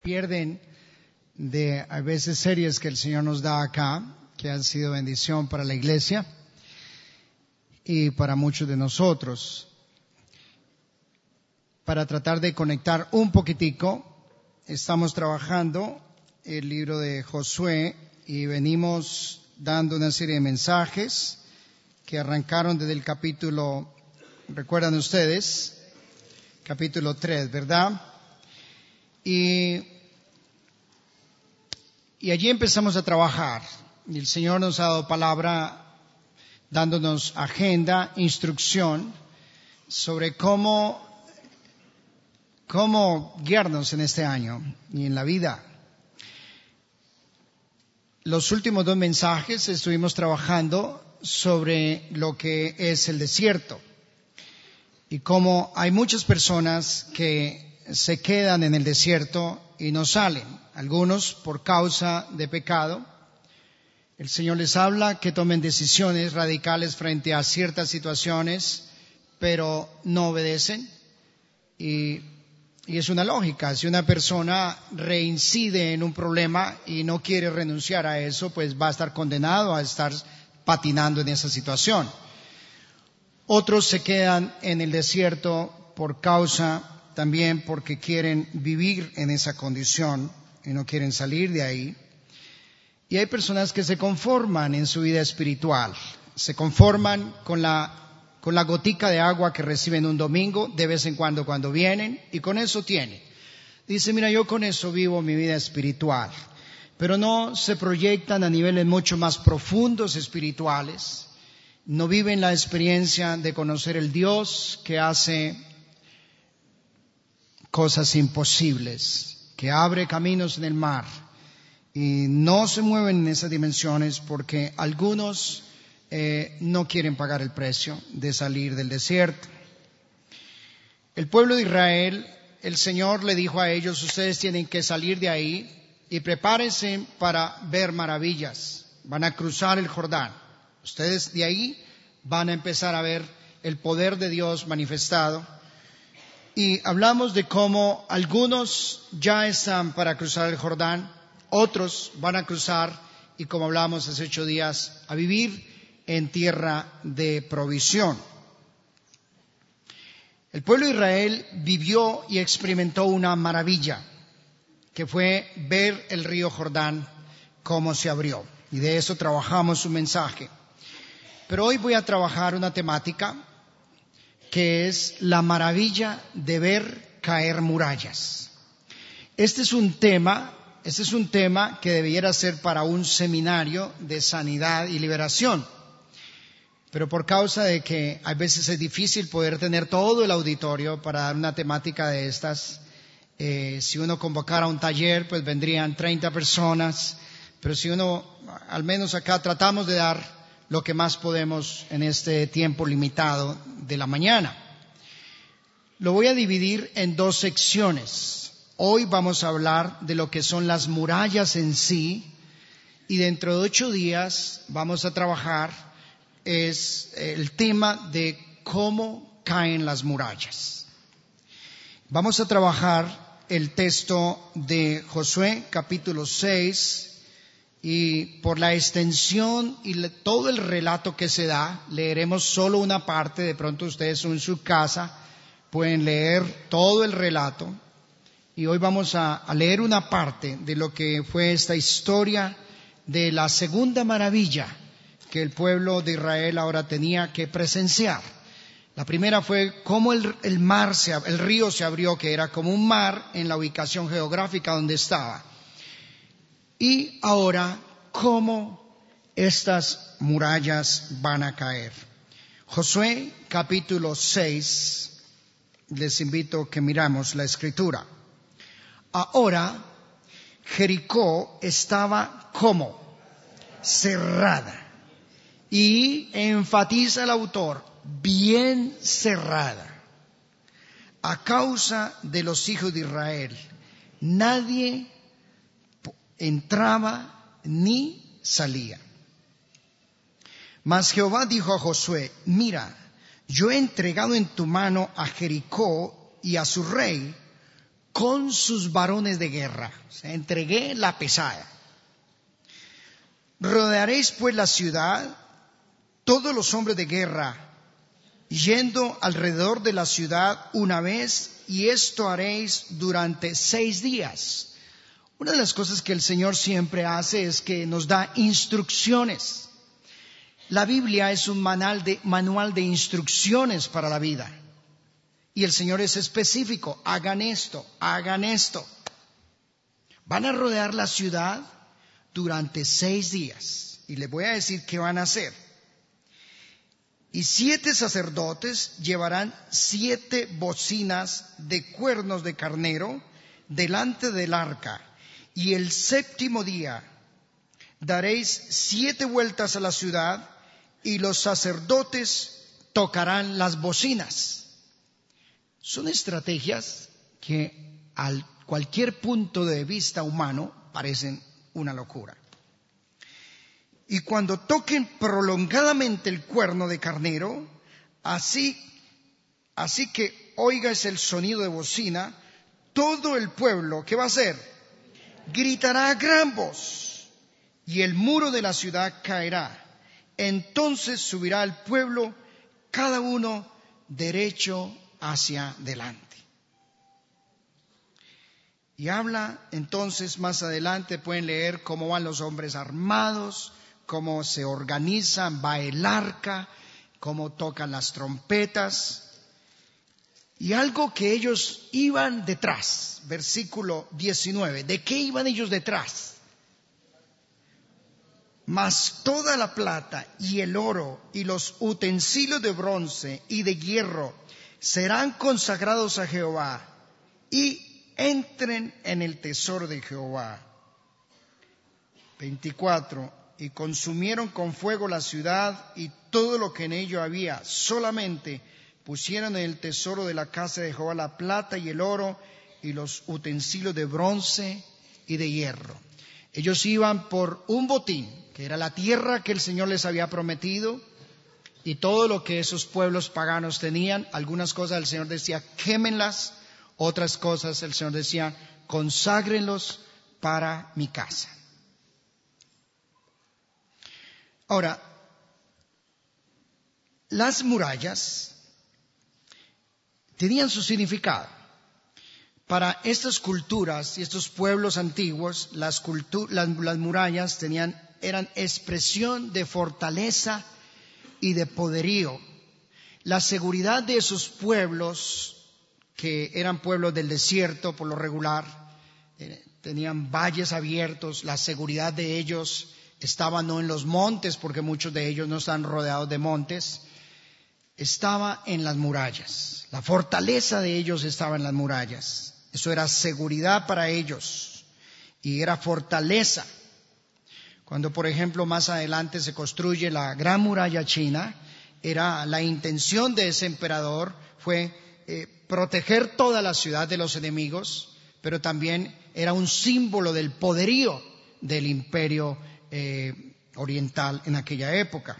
Pierden de a veces series que el Señor nos da acá, que han sido bendición para la iglesia y para muchos de nosotros. Para tratar de conectar un poquitico, estamos trabajando el libro de Josué y venimos dando una serie de mensajes que arrancaron desde el capítulo, recuerdan ustedes, capítulo 3, ¿verdad? Y allí empezamos a trabajar. Y el Señor nos ha dado palabra, dándonos agenda, instrucción sobre cómo guiarnos en este año y en la vida. Los últimos 2 mensajes estuvimos trabajando sobre lo que es el desierto y cómo hay muchas personas que se quedan en el desierto y no salen, algunos por causa de pecado. El Señor les habla que tomen decisiones radicales frente a ciertas situaciones, pero no obedecen. Y es una lógica, si una persona reincide en un problema y no quiere renunciar a eso, pues va a estar condenado a estar patinando en esa situación. Otros se quedan en el desierto por causa también porque quieren vivir en esa condición y no quieren salir de ahí. Y hay personas que se conforman en su vida espiritual, se conforman con la gotica de agua que reciben un domingo de vez en cuando vienen, y con eso tienen. Dice, mira, yo con eso vivo mi vida espiritual, pero no se proyectan a niveles mucho más profundos espirituales, no viven la experiencia de conocer el Dios que hace cosas imposibles, que abre caminos en el mar, y no se mueven en esas dimensiones porque algunos no quieren pagar el precio de salir del desierto. El pueblo de Israel, el Señor le dijo a ellos, ustedes tienen que salir de ahí y prepárense para ver maravillas. Van a cruzar el Jordán. Ustedes de ahí van a empezar a ver el poder de Dios manifestado. Y hablamos de cómo algunos ya están para cruzar el Jordán, otros van a cruzar, y como hablamos hace 8 días, a vivir en tierra de provisión. El pueblo de Israel vivió y experimentó una maravilla, que fue ver el río Jordán cómo se abrió. Y de eso trabajamos un mensaje. Pero hoy voy a trabajar una temática que es la maravilla de ver caer murallas. Este es un tema que debiera ser para un seminario de sanidad y liberación. Pero por causa de que a veces es difícil poder tener todo el auditorio para dar una temática de estas, si uno convocara un taller, pues vendrían 30 personas, pero si uno, al menos acá tratamos de dar lo que más podemos en este tiempo limitado de la mañana. Lo voy a dividir en 2 secciones. Hoy vamos a hablar de lo que son las murallas en sí, y dentro de 8 días vamos a trabajar es el tema de cómo caen las murallas. Vamos a trabajar el texto de Josué, capítulo 6, y por la extensión y todo el relato que se da, leeremos solo una parte. De pronto ustedes en su casa pueden leer todo el relato, y hoy vamos a leer una parte de lo que fue esta historia de la segunda maravilla que el pueblo de Israel ahora tenía que presenciar. La primera fue cómo el río se abrió, que era como un mar en la ubicación geográfica donde estaba. Y ahora, cómo estas murallas van a caer. Josué, capítulo 6, les invito a que miramos la escritura. Ahora, Jericó estaba como cerrada. Y enfatiza el autor, bien cerrada, a causa de los hijos de Israel. Nadie entraba ni salía. Mas Jehová dijo a Josué, mira, yo he entregado en tu mano a Jericó y a su rey, con sus varones de guerra. O sea, entregué la pesada. Rodearéis pues la ciudad, todos los hombres de guerra, yendo alrededor de la ciudad una vez, y esto haréis durante 6 días. Una de las cosas que el Señor siempre hace es que nos da instrucciones. La Biblia es un manual de instrucciones para la vida. Y el Señor es específico: hagan esto, hagan esto. Van a rodear la ciudad durante 6 días. Y les voy a decir qué van a hacer. Y 7 sacerdotes llevarán 7 bocinas de cuernos de carnero delante del arca. Y el 7º día daréis 7 vueltas a la ciudad, y los sacerdotes tocarán las bocinas. Son estrategias que a cualquier punto de vista humano parecen una locura. Y cuando toquen prolongadamente el cuerno de carnero, así que oigas el sonido de bocina, todo el pueblo, ¿qué va a hacer? Gritará a gran voz, y el muro de la ciudad caerá. Entonces subirá el pueblo, cada uno derecho hacia delante. Y habla entonces más adelante, pueden leer cómo van los hombres armados, cómo se organizan, va el arca, cómo tocan las trompetas. Y algo que ellos iban detrás, versículo 19, ¿de qué iban ellos detrás? Mas toda la plata y el oro y los utensilios de bronce y de hierro serán consagrados a Jehová, y entren en el tesoro de Jehová. 24. Y consumieron con fuego la ciudad y todo lo que en ello había. Solamente pusieron en el tesoro de la casa de Jehová la plata y el oro y los utensilios de bronce y de hierro. Ellos iban por un botín, que era la tierra que el Señor les había prometido, y todo lo que esos pueblos paganos tenían. Algunas cosas el Señor decía, quémenlas; otras cosas el Señor decía, conságrenlos para mi casa. Ahora, las murallas tenían su significado. Para estas culturas y estos pueblos antiguos, las murallas eran expresión de fortaleza y de poderío. La seguridad de esos pueblos, que eran pueblos del desierto por lo regular, tenían valles abiertos, la seguridad de ellos estaba no en los montes, porque muchos de ellos no están rodeados de montes, estaba en las murallas. La fortaleza de ellos estaba en las murallas. Eso era seguridad para ellos y era fortaleza. Cuando, por ejemplo, más adelante se construye la Gran Muralla China, era la intención de ese emperador fue proteger toda la ciudad de los enemigos, pero también era un símbolo del poderío del imperio oriental en aquella época.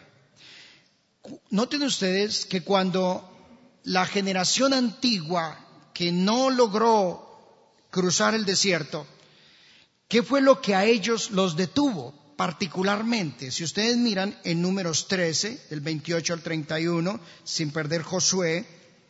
Noten ustedes que cuando la generación antigua que no logró cruzar el desierto, ¿qué fue lo que a ellos los detuvo particularmente? Si ustedes miran en Números 13, del 28 al 31, sin perder Josué,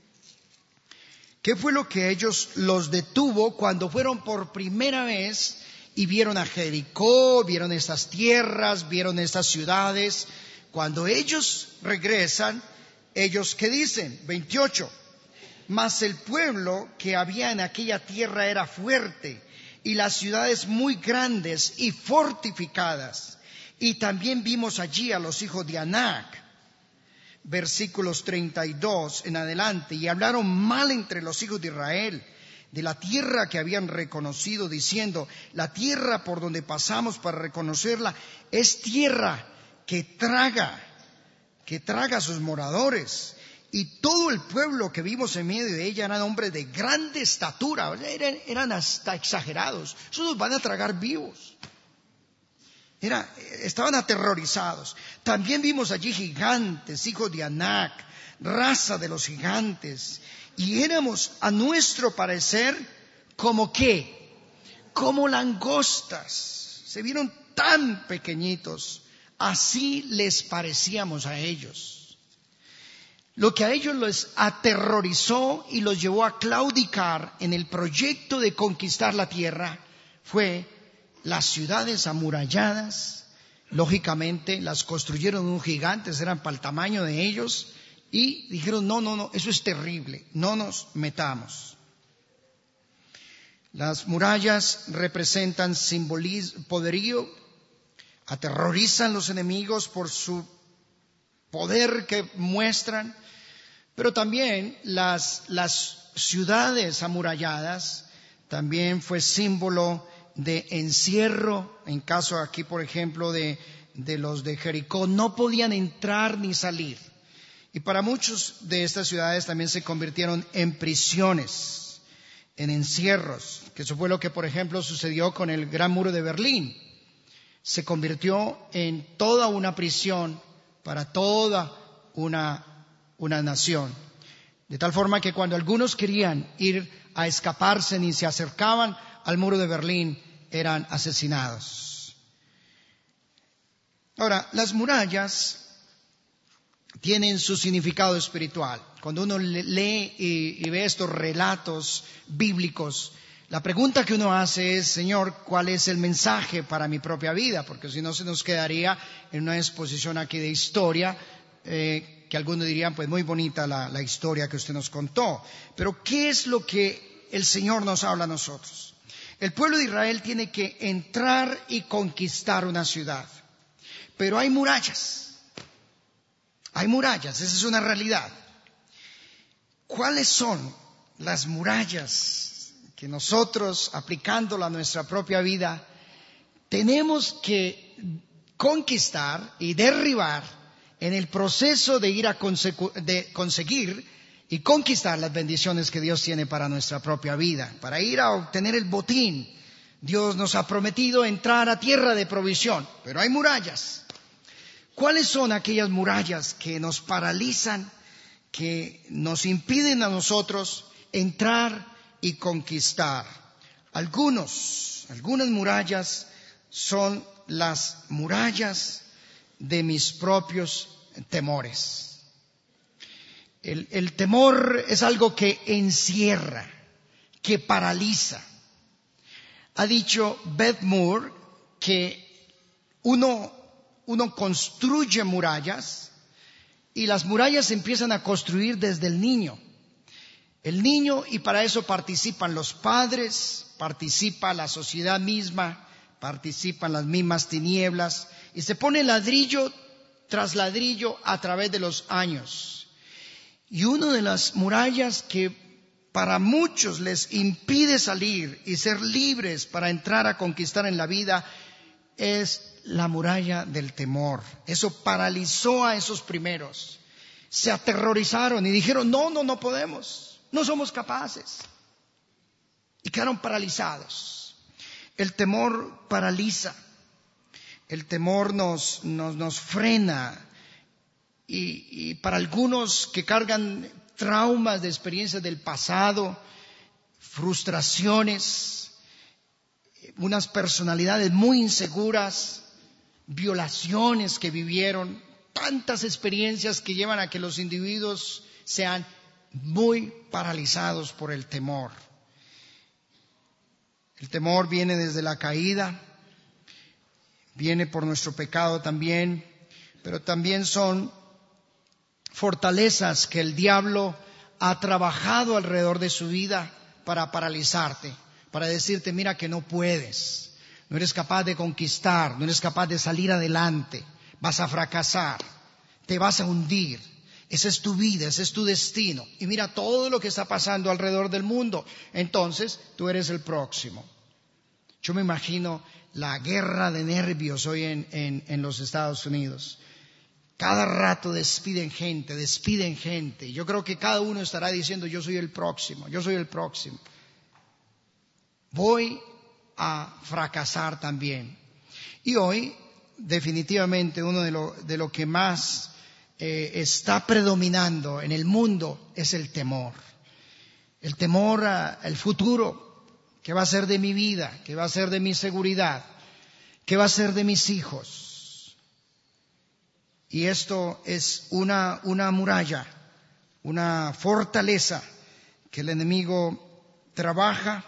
¿qué fue lo que a ellos los detuvo cuando fueron por primera vez y vieron a Jericó, vieron estas tierras, vieron estas ciudades? Cuando ellos regresan, ellos ¿qué dicen? 28. Mas el pueblo que había en aquella tierra era fuerte, y las ciudades muy grandes y fortificadas. Y también vimos allí a los hijos de Anac. Versículos 32 en adelante. Y hablaron mal entre los hijos de Israel de la tierra que habían reconocido, diciendo: la tierra por donde pasamos para reconocerla es tierra que traga a sus moradores. Y todo el pueblo que vimos en medio de ella eran hombres de grande estatura, eran hasta exagerados. Esos nos van a tragar vivos. Estaban aterrorizados. También vimos allí gigantes, hijos de Anac, raza de los gigantes. Y éramos, a nuestro parecer, ¿Como qué? Como langostas. Se vieron tan pequeñitos. Así les parecíamos a ellos. Lo que a ellos les aterrorizó y los llevó a claudicar en el proyecto de conquistar la tierra fue las ciudades amuralladas. Lógicamente las construyeron unos gigantes, eran para el tamaño de ellos, y dijeron, no, eso es terrible, no nos metamos. Las murallas representan poderío, aterrorizan a los enemigos por su poder que muestran, pero también las ciudades amuralladas también fue símbolo de encierro. En caso aquí, por ejemplo, de los de Jericó, no podían entrar ni salir. Y para muchos de estas ciudades también se convirtieron en prisiones, en encierros, que eso fue lo que, por ejemplo, sucedió con el Gran Muro de Berlín. Se convirtió en toda una prisión para toda una nación. De tal forma que cuando algunos querían ir a escaparse ni se acercaban al Muro de Berlín, eran asesinados. Ahora, las murallas tienen su significado espiritual. Cuando uno lee y ve estos relatos bíblicos, la pregunta que uno hace es, Señor, ¿cuál es el mensaje para mi propia vida? Porque si no se nos quedaría en una exposición aquí de historia, que algunos dirían, pues muy bonita la historia que usted nos contó. Pero ¿qué es lo que el Señor nos habla a nosotros? El pueblo de Israel tiene que entrar y conquistar una ciudad. Pero hay murallas. Hay murallas, esa es una realidad. ¿Cuáles son las murallas que nosotros, aplicándola a nuestra propia vida, tenemos que conquistar y derribar en el proceso de ir de conseguir y conquistar las bendiciones que Dios tiene para nuestra propia vida, para ir a obtener el botín? Dios nos ha prometido entrar a tierra de provisión, pero hay murallas. ¿Cuáles son aquellas murallas que nos paralizan, que nos impiden a nosotros entrar y conquistar? Algunas murallas son las murallas de mis propios temores. El temor es algo que encierra, que paraliza. Ha dicho Beth Moore que uno construye murallas y las murallas se empiezan a construir desde el niño. El niño, y para eso participan los padres, participa la sociedad misma, participan las mismas tinieblas, y se pone ladrillo tras ladrillo a través de los años. Y una de las murallas que para muchos les impide salir y ser libres para entrar a conquistar en la vida es la muralla del temor. Eso paralizó a esos primeros. Se aterrorizaron y dijeron, no podemos, no somos capaces. Y quedaron paralizados. El temor paraliza. El temor nos frena. Y para algunos que cargan traumas de experiencias del pasado, frustraciones, unas personalidades muy inseguras, violaciones que vivieron, tantas experiencias que llevan a que los individuos sean muy paralizados por el temor. El temor viene desde la caída, viene por nuestro pecado también, pero también son fortalezas que el diablo ha trabajado alrededor de su vida para paralizarte, para decirte, mira que no puedes, no eres capaz de conquistar, no eres capaz de salir adelante, vas a fracasar, te vas a hundir, esa es tu vida, ese es tu destino, y mira todo lo que está pasando alrededor del mundo, entonces tú eres el próximo. Yo me imagino la guerra de nervios hoy en los Estados Unidos. Cada rato despiden gente. Yo creo que cada uno estará diciendo, yo soy el próximo. Voy a fracasar también. Y hoy, definitivamente, uno de lo que más está predominando en el mundo es el temor. El temor al futuro. ¿Qué va a ser de mi vida? ¿Qué va a ser de mi seguridad? ¿Qué va a ser de mis hijos? Y esto es una muralla, una fortaleza que el enemigo trabaja.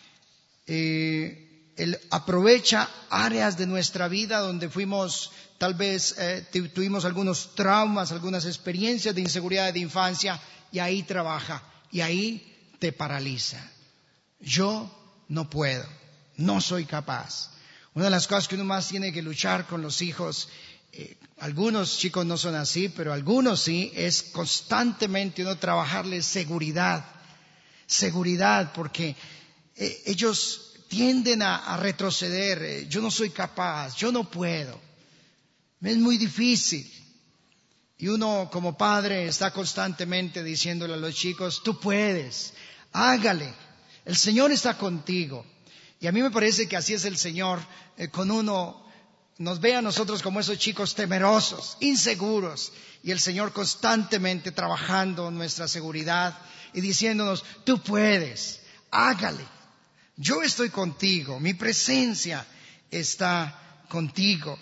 Él aprovecha áreas de nuestra vida donde fuimos, tal vez tuvimos algunos traumas, algunas experiencias de inseguridad de infancia, y ahí trabaja, y ahí te paraliza. Yo no puedo, no soy capaz. Una de las cosas que uno más tiene que luchar con los hijos, algunos chicos no son así, pero algunos sí, es constantemente uno trabajarles seguridad, porque ellos tienden a retroceder. Yo no soy capaz, yo no puedo, es muy difícil. Y uno como padre está constantemente diciéndole a los chicos, tú puedes, hágale, el Señor está contigo. Y a mí me parece que así es el Señor con uno. Nos ve a nosotros como esos chicos temerosos, inseguros, y el Señor constantemente trabajando en nuestra seguridad y diciéndonos, tú puedes, hágale, yo estoy contigo, mi presencia está contigo.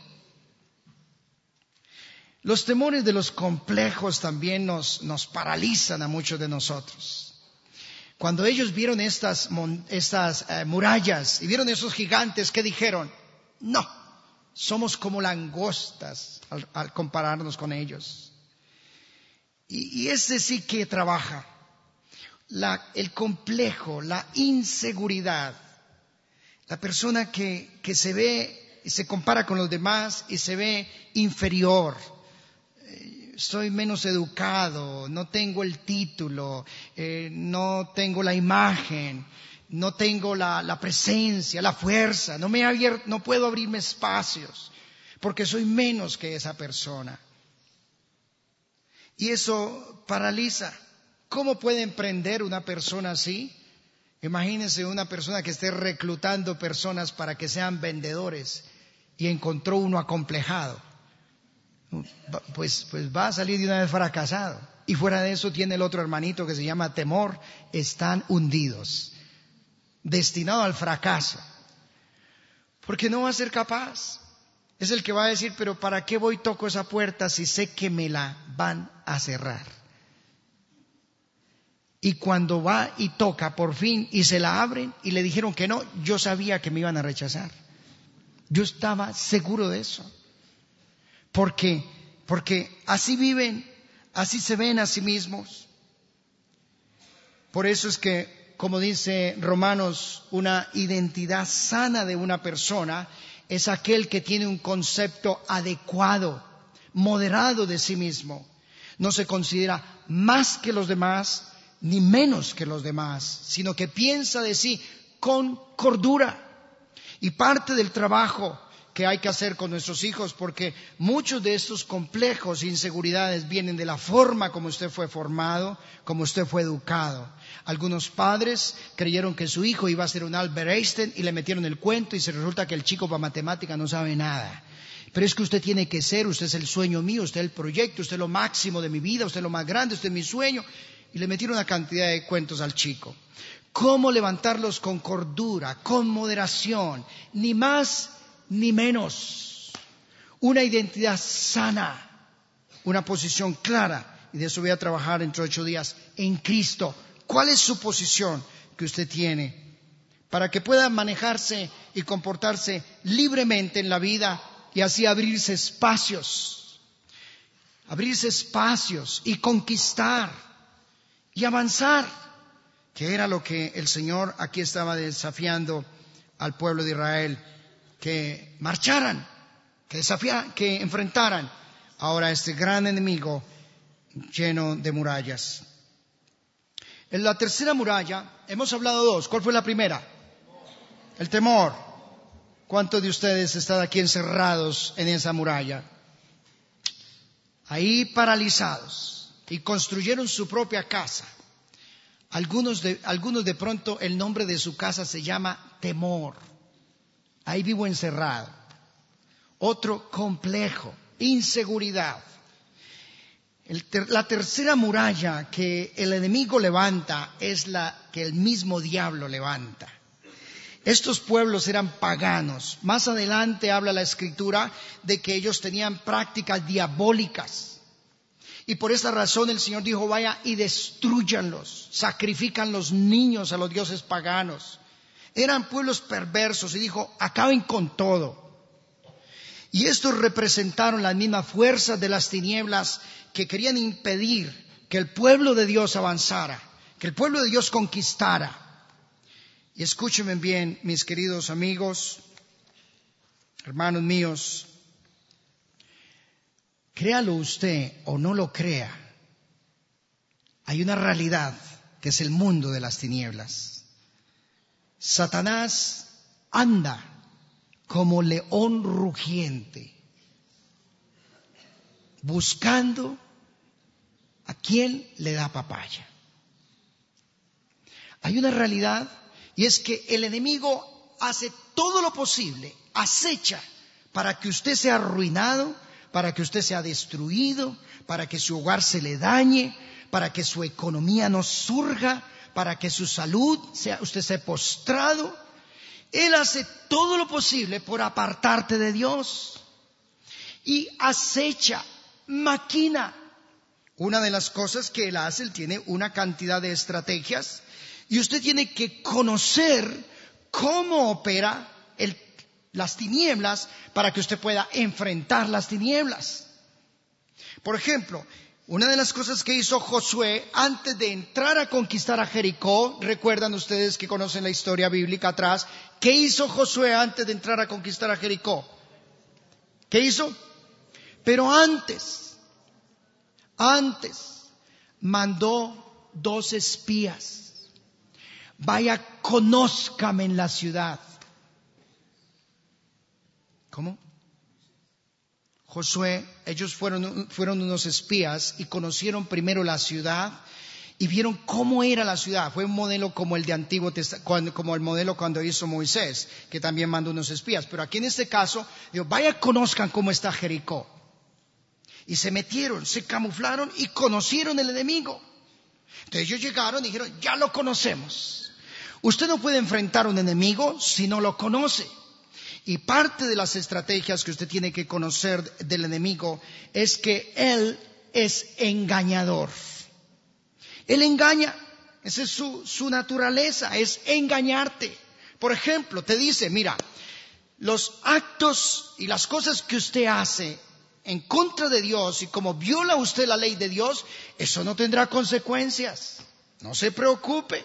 Los temores de los complejos también nos paralizan a muchos de nosotros. Cuando ellos vieron estas murallas y vieron esos gigantes, ¿qué dijeron? No, somos como langostas al compararnos con ellos. Y ese sí que trabaja. El complejo, la inseguridad. La persona que se ve y se compara con los demás y se ve inferior. Soy menos educado, no tengo el título, no tengo la imagen, no tengo la presencia, la fuerza, no puedo abrirme espacios porque soy menos que esa persona. Y eso paraliza. ¿Cómo puede emprender una persona así? Imagínense una persona que esté reclutando personas para que sean vendedores y encontró uno acomplejado. Pues va a salir de una vez fracasado. Y fuera de eso tiene el otro hermanito que se llama temor. Están hundidos, destinados al fracaso, porque no va a ser capaz. Es el que va a decir, pero ¿para qué voy y toco esa puerta si sé que me la van a cerrar? Y cuando va y toca por fin y se la abren y le dijeron que no, yo sabía que me iban a rechazar. Yo estaba seguro de eso. Porque así viven, así se ven a sí mismos. Por eso es que, como dice Romanos, una identidad sana de una persona es aquel que tiene un concepto adecuado, moderado de sí mismo. No se considera más que los demás, ni menos que los demás, sino que piensa de sí con cordura. Y parte del trabajo que hay que hacer con nuestros hijos, porque muchos de estos complejos e inseguridades vienen de la forma como usted fue formado, como usted fue educado. Algunos padres creyeron que su hijo iba a ser un Albert Einstein y le metieron el cuento y se resulta que el chico para matemática no sabe nada. Pero es que usted tiene que ser, usted es el sueño mío, usted es el proyecto, usted es lo máximo de mi vida, usted es lo más grande, usted es mi sueño. Y le metieron una cantidad de cuentos al chico. ¿Cómo levantarlos con cordura, con moderación, ni más ni menos? Una identidad sana, una posición clara, y de eso voy a trabajar entre 8 días, en Cristo. ¿Cuál es su posición que usted tiene? Para que pueda manejarse y comportarse libremente en la vida y así abrirse espacios y conquistar y avanzar, que era lo que el Señor aquí estaba desafiando al pueblo de Israel, que marcharan, que enfrentaran ahora a este gran enemigo lleno de murallas. En la tercera muralla hemos hablado 2. ¿Cuál fue la primera? El temor. ¿Cuántos de ustedes están aquí encerrados en esa muralla? Ahí paralizados y construyeron su propia casa. Algunos de pronto el nombre de su casa se llama temor. Ahí vivo encerrado. Otro complejo, inseguridad. La tercera muralla que el enemigo levanta es la que el mismo diablo levanta. Estos pueblos eran paganos. Más adelante habla la Escritura de que ellos tenían prácticas diabólicas. Y por esta razón el Señor dijo, vaya y destrúyanlos, sacrifican los niños a los dioses paganos. Eran pueblos perversos y dijo, acaben con todo. Y estos representaron las mismas fuerzas de las tinieblas que querían impedir que el pueblo de Dios avanzara, que el pueblo de Dios conquistara. Y escúchenme bien, mis queridos amigos, hermanos míos, créalo usted o no lo crea, hay una realidad que es el mundo de las tinieblas. Satanás anda como león rugiente, buscando a quien le da papaya. Hay una realidad, y es que el enemigo hace todo lo posible, acecha para que usted sea arruinado, para que usted sea destruido, para que su hogar se le dañe, para que su economía no surja, para que su salud usted sea postrado. Él hace todo lo posible por apartarte de Dios. Y acecha, maquina. Una de las cosas que él hace, él tiene una cantidad de estrategias. Y usted tiene que conocer cómo opera las tinieblas para que usted pueda enfrentar las tinieblas. Por ejemplo, una de las cosas que hizo Josué antes de entrar a conquistar a Jericó, recuerdan ustedes que conocen la historia bíblica atrás, ¿qué hizo Josué antes de entrar a conquistar a Jericó? ¿Qué hizo? Pero antes mandó 2 espías. Vaya, conózcame en la ciudad. ¿Cómo? Josué, ellos fueron unos espías y conocieron primero la ciudad y vieron cómo era la ciudad. Fue un modelo como el de Antiguo Testamento, como el modelo cuando hizo Moisés, que también mandó unos espías. Pero aquí en este caso, digo, vaya, conozcan cómo está Jericó. Y se metieron, se camuflaron y conocieron el enemigo. Entonces ellos llegaron y dijeron, ya lo conocemos. Usted no puede enfrentar a un enemigo si no lo conoce. Y parte de las estrategias que usted tiene que conocer del enemigo es que él es engañador. Él engaña, esa es su naturaleza, es engañarte. Por ejemplo, te dice, mira, los actos y las cosas que usted hace en contra de Dios y como viola usted la ley de Dios, eso no tendrá consecuencias. No se preocupe.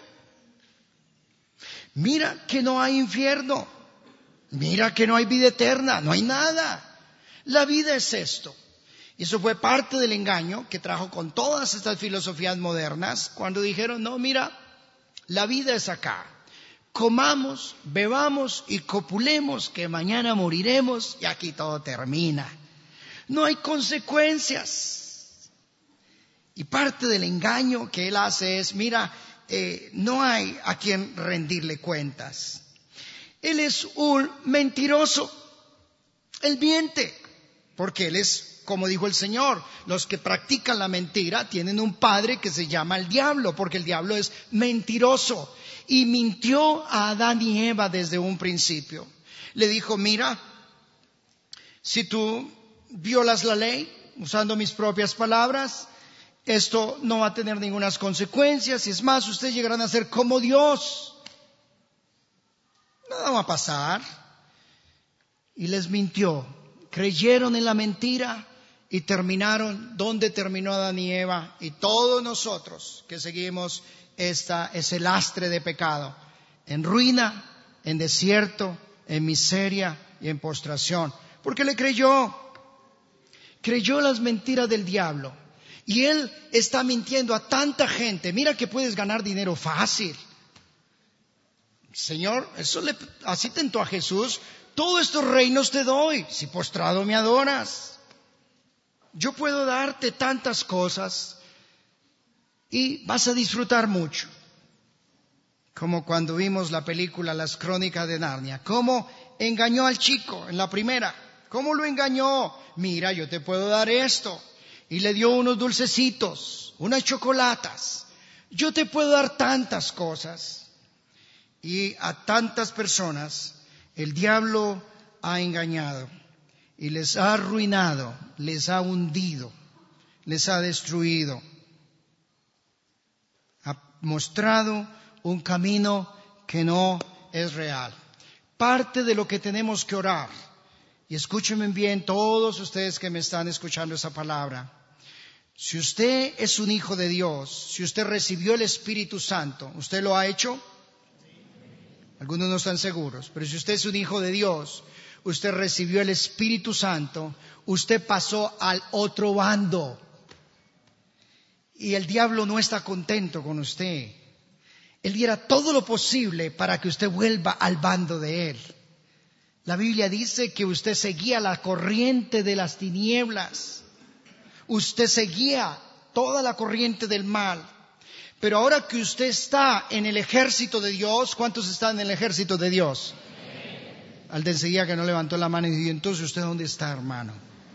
Mira que no hay infierno. Mira que no hay vida eterna, no hay nada. La vida es esto. Y eso fue parte del engaño que trajo con todas estas filosofías modernas cuando dijeron, no, mira, la vida es acá. Comamos, bebamos y copulemos que mañana moriremos y aquí todo termina. No hay consecuencias. Y parte del engaño que él hace es, mira, no hay a quien rendirle cuentas. Él es un mentiroso. Él miente. Porque él es, como dijo el Señor, los que practican la mentira tienen un padre que se llama el diablo, porque el diablo es mentiroso. Y mintió a Adán y Eva desde un principio. Le dijo, mira, si tú violas la ley, usando mis propias palabras, esto no va a tener ninguna consecuencias. Y es más, ustedes llegarán a ser como Dios. Nada va a pasar. Y les mintió. Creyeron en la mentira y terminaron donde terminó Adán y Eva y todos nosotros que seguimos ese lastre de pecado. En ruina, en desierto, en miseria y en postración. Porque le creyó las mentiras del diablo. Y él está mintiendo a tanta gente. Mira que puedes ganar dinero fácil. Señor, así tentó a Jesús. Todos estos reinos te doy, si postrado me adoras. Yo puedo darte tantas cosas y vas a disfrutar mucho. Como cuando vimos la película Las Crónicas de Narnia. ¿Cómo engañó al chico en la primera? ¿Cómo lo engañó? Mira, yo te puedo dar esto. Y le dio unos dulcecitos, unas chocolatas. Yo te puedo dar tantas cosas. Y a tantas personas el diablo ha engañado y les ha arruinado, les ha hundido, les ha destruido. Ha mostrado un camino que no es real. Parte de lo que tenemos que orar, y escúchenme bien todos ustedes que me están escuchando esa palabra. Si usted es un hijo de Dios, si usted recibió el Espíritu Santo, ¿usted lo ha hecho? Algunos no están seguros, pero si usted es un hijo de Dios, usted recibió el Espíritu Santo, usted pasó al otro bando. Y el diablo no está contento con usted. Él diera todo lo posible para que usted vuelva al bando de él. La Biblia dice que usted seguía la corriente de las tinieblas. Usted seguía toda la corriente del mal. Pero ahora que usted está en el ejército de Dios, ¿cuántos están en el ejército de Dios? Al de enseguida que no levantó la mano y dijo, entonces ¿usted dónde está, hermano?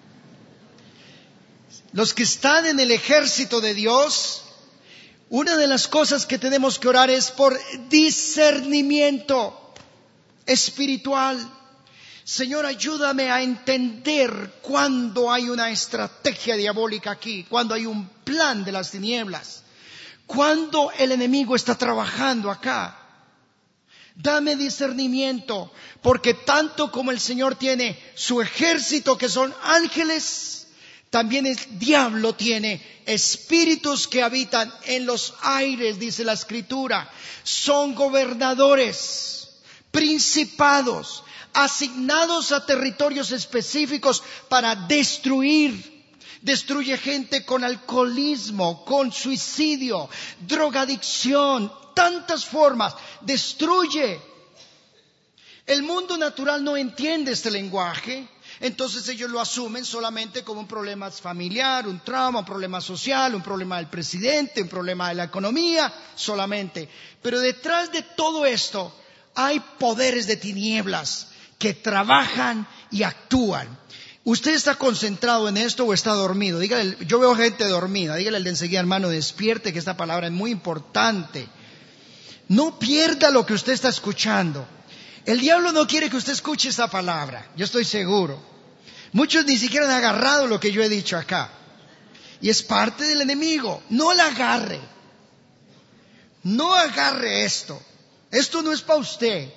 Los que están en el ejército de Dios, una de las cosas que tenemos que orar es por discernimiento espiritual. Señor, ayúdame a entender cuando hay una estrategia diabólica aquí, cuando hay un plan de las tinieblas, cuando el enemigo está trabajando acá. Dame discernimiento, porque tanto como el Señor tiene su ejército que son ángeles, también el diablo tiene espíritus que habitan en los aires, dice la Escritura. Son gobernadores, principados, asignados a territorios específicos para destruir. Destruye gente con alcoholismo, con suicidio, drogadicción, tantas formas. Destruye. El mundo natural no entiende este lenguaje, entonces ellos lo asumen solamente como un problema familiar, un trauma, un problema social, un problema del presidente, un problema de la economía, solamente. Pero detrás de todo esto hay poderes de tinieblas que trabajan y actúan. ¿Usted está concentrado en esto o está dormido? Dígale, yo veo gente dormida. Dígale al de enseguida, hermano, despierte, que esta palabra es muy importante. No pierda lo que usted está escuchando. El diablo no quiere que usted escuche esta palabra, yo estoy seguro. Muchos ni siquiera han agarrado lo que yo he dicho acá. Y es parte del enemigo. No la agarre. No agarre esto. Esto no es para usted.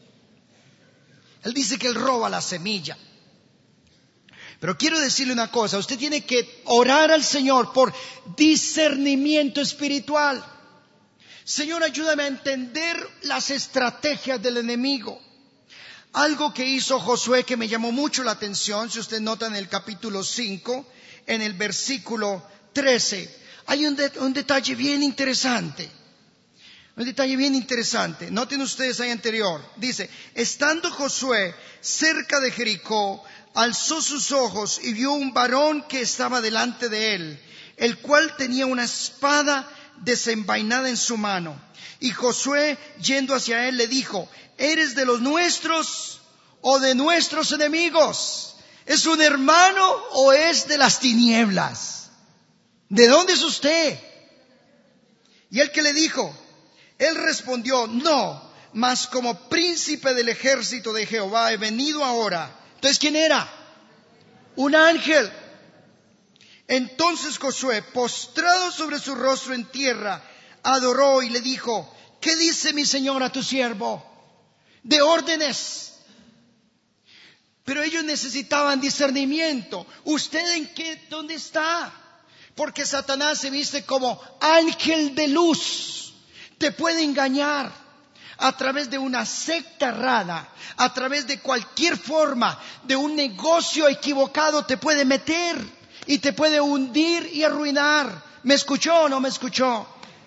Él dice que él roba la semilla. Pero quiero decirle una cosa, usted tiene que orar al Señor por discernimiento espiritual. Señor, ayúdame a entender las estrategias del enemigo. Algo que hizo Josué que me llamó mucho la atención, si usted nota en el capítulo 5, en el versículo 13, hay un detalle bien interesante. Un detalle bien interesante. Noten ustedes ahí anterior. Dice, estando Josué cerca de Jericó, alzó sus ojos y vio un varón que estaba delante de él, el cual tenía una espada desenvainada en su mano. Y Josué, yendo hacia él, le dijo, ¿eres de los nuestros o de nuestros enemigos? ¿Es un hermano o es de las tinieblas? ¿De dónde es usted? Y él que le dijo, él respondió, no, mas como príncipe del ejército de Jehová he venido ahora. Entonces, ¿quién era? Un ángel. Entonces Josué, postrado sobre su rostro en tierra, adoró y le dijo, ¿qué dice mi señor a tu siervo? De órdenes. Pero ellos necesitaban discernimiento. ¿Usted dónde está? Porque Satanás se viste como ángel de luz. Te puede engañar a través de una secta errada, a través de cualquier forma, de un negocio equivocado, te puede meter y te puede hundir y arruinar. ¿Me escuchó o no me escuchó?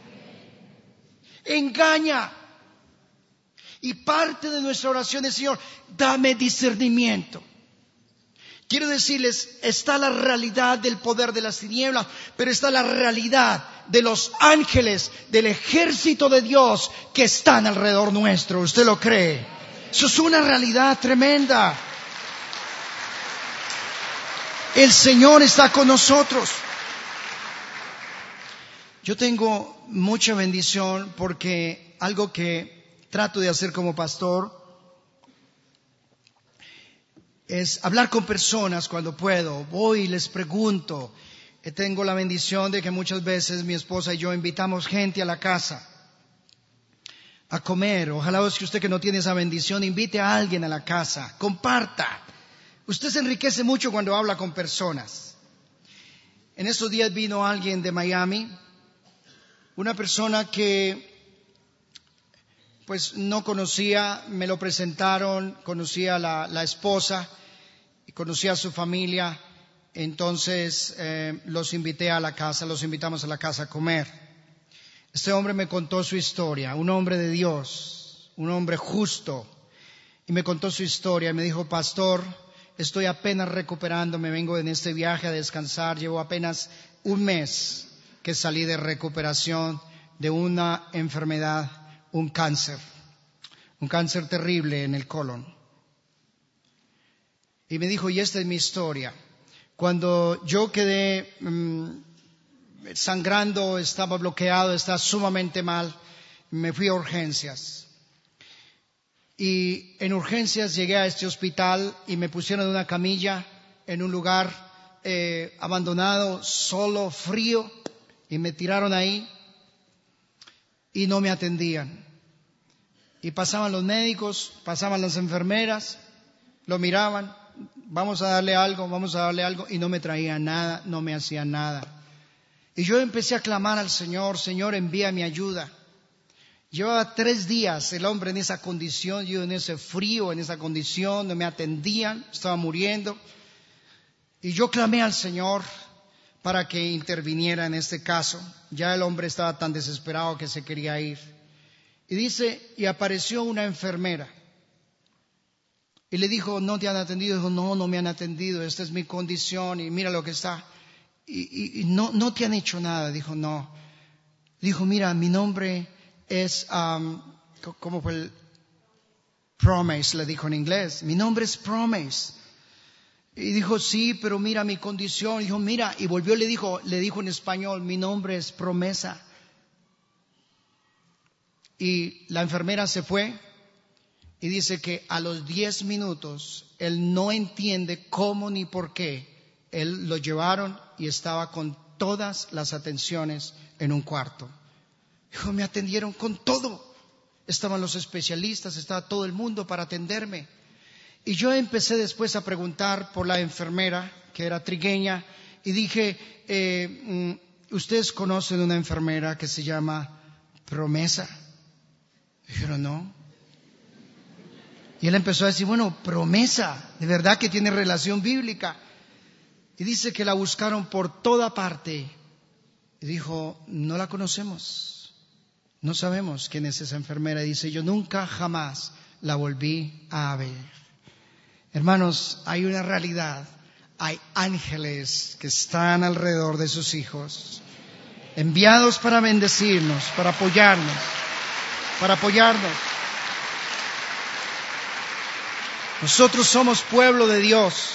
Engaña. Y parte de nuestra oración es, Señor, dame discernimiento. Quiero decirles, está la realidad del poder de las tinieblas, pero está la realidad de los ángeles, del ejército de Dios que están alrededor nuestro. ¿Usted lo cree? Eso es una realidad tremenda. El Señor está con nosotros. Yo tengo mucha bendición porque algo que trato de hacer como pastor es hablar con personas cuando puedo. Voy y les pregunto. Tengo la bendición de que muchas veces mi esposa y yo invitamos gente a la casa a comer. Ojalá es que usted que no tiene esa bendición invite a alguien a la casa, comparta. Usted se enriquece mucho cuando habla con personas. En estos días vino alguien de Miami, una persona que pues no conocía, me lo presentaron, conocía a la esposa y conocía a su familia. Entonces los invité a la casa, los invitamos a la casa a comer. Este hombre me contó su historia, un hombre de Dios, un hombre justo, y me contó su historia y me dijo: pastor, estoy apenas recuperándome, vengo en este viaje a descansar, llevo apenas un mes que salí de recuperación de una enfermedad, un cáncer terrible en el colon. Y me dijo: y esta es mi historia. Cuando yo quedé sangrando, estaba bloqueado, estaba sumamente mal, me fui a urgencias. Y en urgencias llegué a este hospital y me pusieron en una camilla en un lugar abandonado, solo, frío, y me tiraron ahí y no me atendían. Y pasaban los médicos, pasaban las enfermeras, lo miraban. Vamos a darle algo, y no me traían nada, no me hacían nada. Y yo empecé a clamar al Señor: Señor, envía mi ayuda. Llevaba 3 días el hombre en esa condición, yo en ese frío, en esa condición, no me atendían, estaba muriendo. Y yo clamé al Señor para que interviniera en este caso. Ya el hombre estaba tan desesperado que se quería ir. Y dice, y apareció una enfermera. Y le dijo: ¿no te han atendido? Dijo: no me han atendido, esta es mi condición y mira lo que está. Y no te han hecho nada. Dijo: no. Dijo: mira, mi nombre es, ¿cómo fue? Promise, le dijo en inglés. Mi nombre es Promise. Y dijo: sí, pero mira mi condición. Dijo: mira, y volvió, le dijo en español: mi nombre es Promesa. Y la enfermera se fue. Y dice que a los 10 minutos, él no entiende cómo ni por qué, él lo llevaron y estaba con todas las atenciones en un cuarto. Dijo: me atendieron con todo. Estaban los especialistas, estaba todo el mundo para atenderme. Y yo empecé después a preguntar por la enfermera, que era trigueña, y dije: ¿ustedes conocen una enfermera que se llama Promesa? Dijeron: no. Y él empezó a decir: bueno, Promesa, de verdad que tiene relación bíblica. Y dice que la buscaron por toda parte. Y dijo: no la conocemos, no sabemos quién es esa enfermera. Y dice: yo nunca jamás la volví a ver. Hermanos, hay una realidad. Hay ángeles que están alrededor de sus hijos, enviados para bendecirnos, para apoyarnos. Nosotros somos pueblo de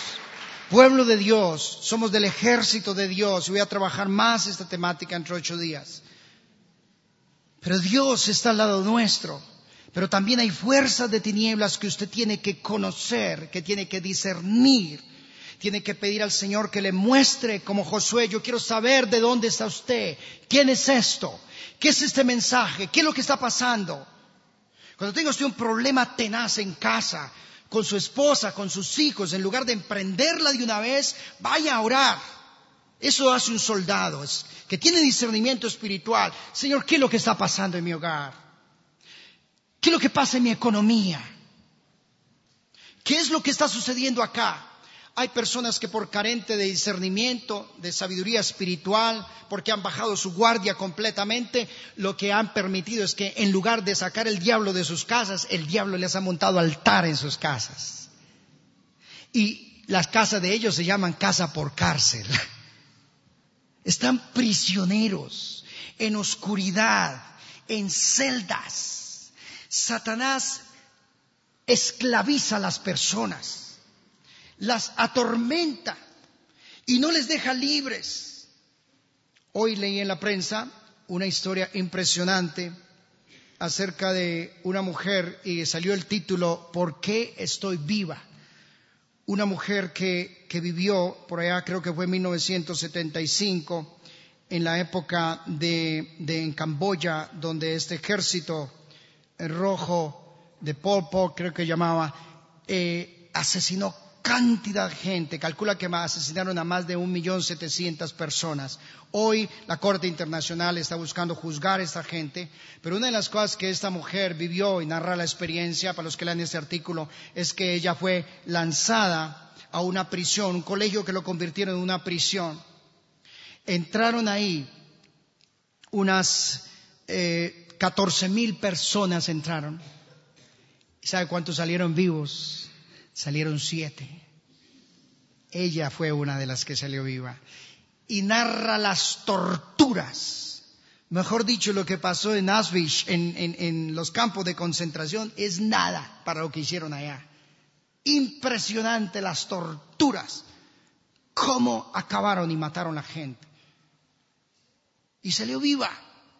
Dios, somos del ejército de Dios. Voy a trabajar más esta temática entre 8 días. Pero Dios está al lado nuestro. Pero también hay fuerzas de tinieblas que usted tiene que conocer, que tiene que discernir. Tiene que pedir al Señor que le muestre, como Josué: yo quiero saber de dónde está usted. ¿Quién es esto? ¿Qué es este mensaje? ¿Qué es lo que está pasando? Cuando tenga usted un problema tenaz en casa, con su esposa, con sus hijos, en lugar de emprenderla de una vez, vaya a orar. Eso hace un soldado, que tiene discernimiento espiritual. Señor, ¿qué es lo que está pasando en mi hogar? ¿Qué es lo que pasa en mi economía? ¿Qué es lo que está sucediendo acá? Hay personas que por carente de discernimiento, de sabiduría espiritual, porque han bajado su guardia completamente, lo que han permitido es que en lugar de sacar el diablo de sus casas, el diablo les ha montado altar en sus casas. Y las casas de ellos se llaman casa por cárcel. Están prisioneros, en oscuridad, en celdas. Satanás esclaviza a las personas, las atormenta y no les deja libres. Hoy leí en la prensa una historia impresionante acerca de una mujer y salió el título ¿Por qué estoy viva? Una mujer que vivió por allá, creo que fue en 1975, en la época en Camboya, donde este ejército rojo de Pol Pot, creo que llamaba, asesinó cantidad de gente. Calcula que asesinaron a más de 1.700.000 personas. Hoy la Corte Internacional está buscando juzgar a esta gente, pero una de las cosas que esta mujer vivió y narra la experiencia, para los que lean este artículo, es que ella fue lanzada a una prisión, un colegio que lo convirtieron en una prisión. Entraron ahí unas 14.000 personas entraron. ¿Y sabe cuántos salieron vivos? Salieron 7. Ella fue una de las que salió viva. Y narra las torturas. Mejor dicho, lo que pasó en Auschwitz, en los campos de concentración, es nada para lo que hicieron allá. Impresionante las torturas. Cómo acabaron y mataron a la gente. Y salió viva.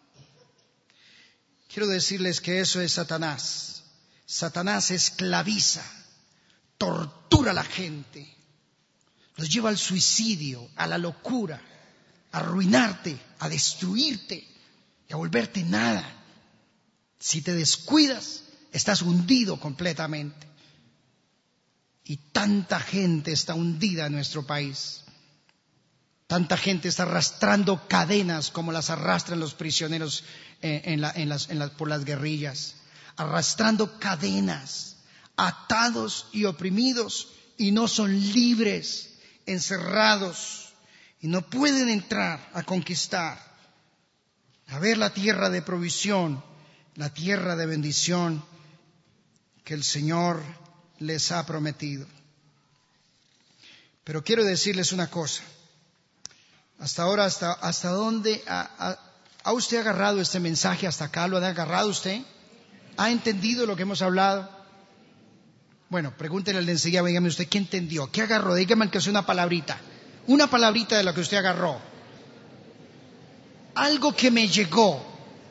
Quiero decirles que eso es Satanás. Satanás esclaviza, tortura a la gente, los lleva al suicidio, a la locura, a arruinarte, a destruirte y a volverte nada. Si te descuidas, estás hundido completamente. Y tanta gente está hundida en nuestro país. Tanta gente está arrastrando cadenas como las arrastran los prisioneros por las guerrillas. Arrastrando cadenas, atados y oprimidos, y no son libres, encerrados, y no pueden entrar a conquistar, a ver la tierra de provisión, la tierra de bendición que el Señor les ha prometido. Pero quiero decirles una cosa. Hasta ahora, ¿hasta dónde ha usted agarrado este mensaje? ¿Hasta acá lo ha agarrado usted? ¿Ha entendido lo que hemos hablado? Bueno, pregúntele al de enseguida, dígame usted, ¿qué entendió? ¿Qué agarró? Dígame que sea una palabrita de lo que usted agarró. Algo que me llegó.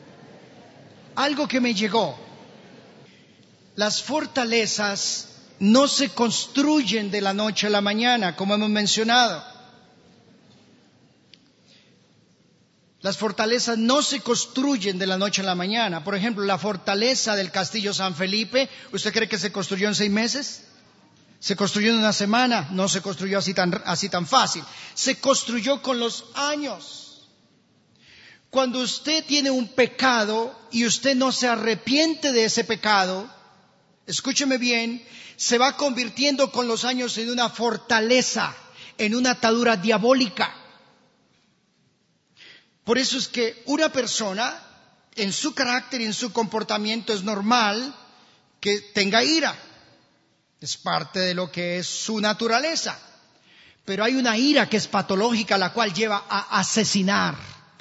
Las fortalezas no se construyen de la noche a la mañana, como hemos mencionado. Las fortalezas no se construyen de la noche a la mañana. Por ejemplo, la fortaleza del Castillo San Felipe, ¿usted cree que se construyó en 6 meses? ¿Se construyó en una semana? No se construyó así tan fácil. Se construyó con los años. Cuando usted tiene un pecado y usted no se arrepiente de ese pecado, escúcheme bien, se va convirtiendo con los años en una fortaleza, en una atadura diabólica. Por eso es que una persona, en su carácter y en su comportamiento, es normal que tenga ira. Es parte de lo que es su naturaleza. Pero hay una ira que es patológica, la cual lleva a asesinar.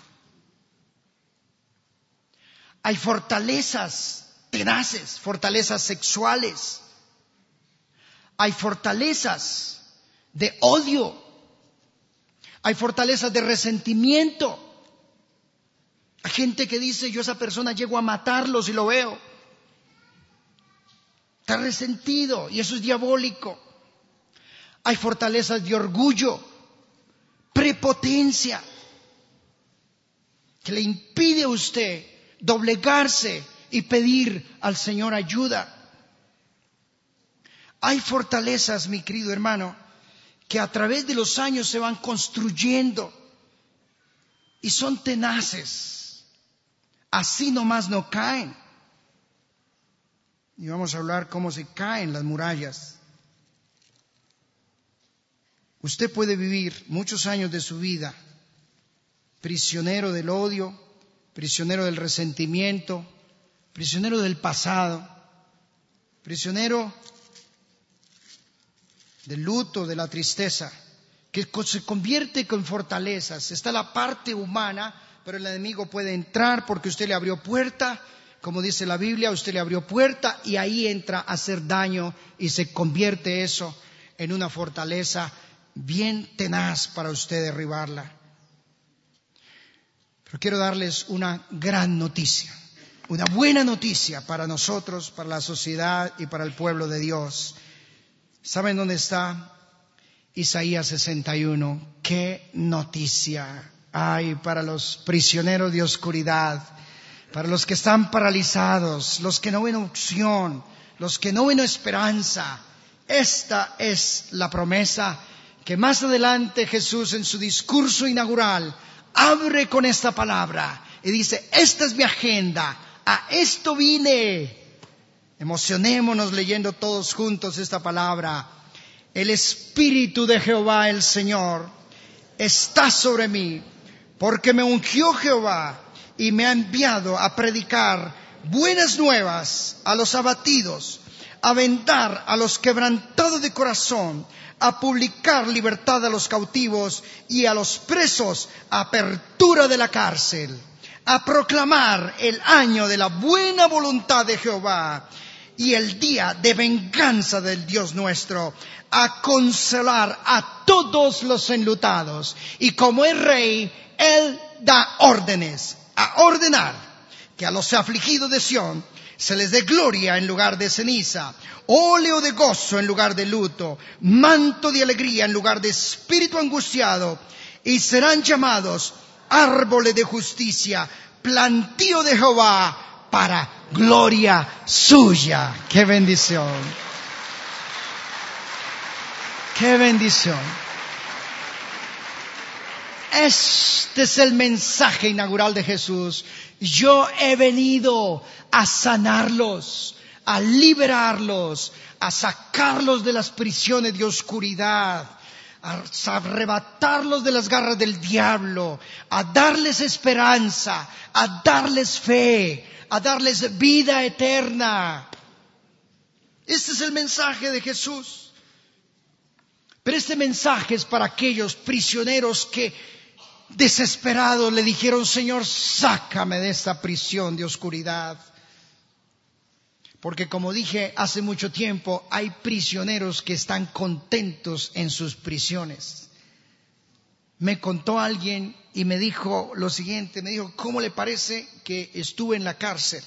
Hay fortalezas tenaces, fortalezas sexuales. Hay fortalezas de odio. Hay fortalezas de resentimiento. Hay gente que dice, yo a esa persona llego a matarlo si lo veo. Está resentido y eso es diabólico. Hay fortalezas de orgullo, prepotencia, que le impide a usted doblegarse y pedir al Señor ayuda. Hay fortalezas, mi querido hermano, que a través de los años se van construyendo y son tenaces. Así nomás no caen. Y vamos a hablar cómo se caen las murallas. Usted puede vivir muchos años de su vida prisionero del odio, prisionero del resentimiento, prisionero del pasado, prisionero del luto, de la tristeza, que se convierte en fortalezas. Está la parte humana, pero el enemigo puede entrar porque usted le abrió puerta, como dice la Biblia, usted le abrió puerta y ahí entra a hacer daño y se convierte eso en una fortaleza bien tenaz para usted derribarla. Pero quiero darles una gran noticia. Una buena noticia para nosotros, para la sociedad y para el pueblo de Dios. ¿Saben dónde está? Isaías 61. ¡Qué noticia hay para los prisioneros de oscuridad! Para los que están paralizados, los que no ven opción, los que no ven esperanza. Esta es la promesa que más adelante Jesús en su discurso inaugural abre con esta palabra y dice: esta es mi agenda, a esto vine. Emocionémonos leyendo todos juntos esta palabra. El Espíritu de Jehová el Señor está sobre mí, porque me ungió Jehová y me ha enviado a predicar buenas nuevas a los abatidos, a vendar a los quebrantados de corazón, a publicar libertad a los cautivos y a los presos apertura de la cárcel, a proclamar el año de la buena voluntad de Jehová y el día de venganza del Dios nuestro, a consolar a todos los enlutados. Y como es rey, Él da órdenes, a ordenar que a los afligidos de Sión se les dé gloria en lugar de ceniza, óleo de gozo en lugar de luto, manto de alegría en lugar de espíritu angustiado, y serán llamados árboles de justicia, plantío de Jehová para gloria suya. ¡Qué bendición! ¡Qué bendición! Este es el mensaje inaugural de Jesús. Yo he venido a sanarlos, a liberarlos, a sacarlos de las prisiones de oscuridad, a arrebatarlos de las garras del diablo, a darles esperanza, a darles fe, a darles vida eterna. Este es el mensaje de Jesús. Pero este mensaje es para aquellos prisioneros que desesperados le dijeron: Señor, sácame de esta prisión de oscuridad. Porque como dije hace mucho tiempo, hay prisioneros que están contentos en sus prisiones. Me contó alguien y me dijo lo siguiente, me dijo: ¿cómo le parece que estuve en la cárcel?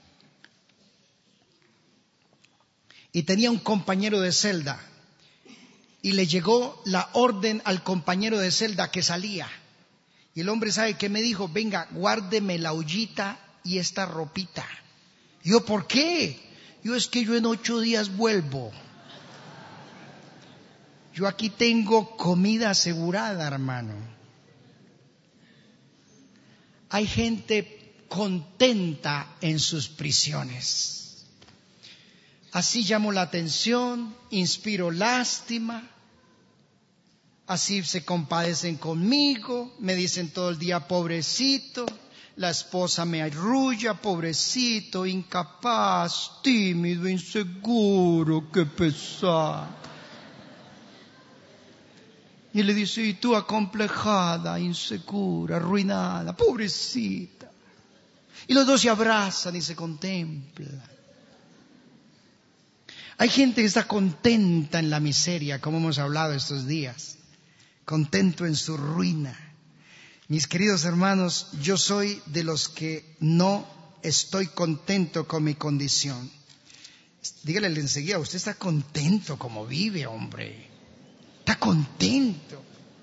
Y tenía un compañero de celda y le llegó la orden al compañero de celda que salía. Y el hombre, ¿sabe qué me dijo? Venga, guárdeme la ollita y esta ropita. Y yo, ¿por qué? Yo, es que yo en 8 días vuelvo. Yo aquí tengo comida asegurada, hermano. Hay gente contenta en sus prisiones. Así llamo la atención, inspiro lástima. Así se compadecen conmigo, me dicen todo el día: pobrecito, la esposa me arrulla, pobrecito, incapaz, tímido, inseguro, qué pesar. Y le dice: y tú, acomplejada, insegura, arruinada, pobrecita. Y los dos se abrazan y se contemplan. Hay gente que está contenta en la miseria, como hemos hablado estos días. Contento en su ruina. Mis queridos hermanos, yo soy de los que no estoy contento con mi condición. Dígale enseguida: usted está contento como vive, hombre. Está contento.